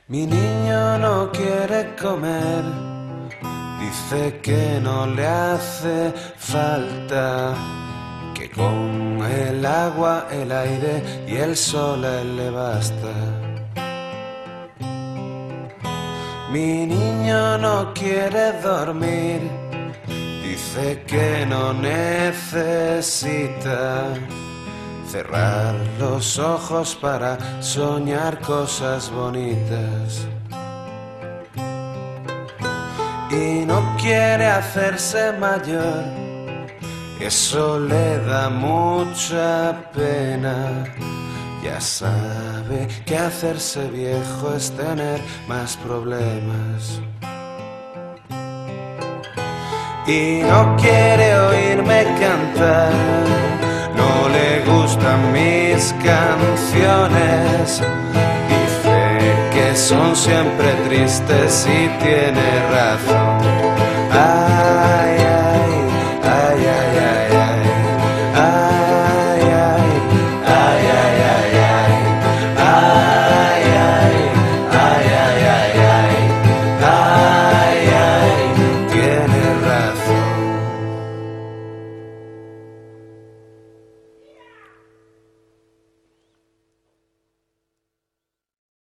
Mi niño no quiere comer, dice que no le hace falta, que con el agua, el aire y el sol a él le basta. Mi niño no quiere dormir, dice que no necesita cerrar los ojos para soñar cosas bonitas. Y no quiere hacerse mayor, eso le da mucha pena. Ya sabe que hacerse viejo es tener más problemas. Y no quiere oírme cantar, no le gustan mis canciones. Dice que son siempre tristes y tiene razón.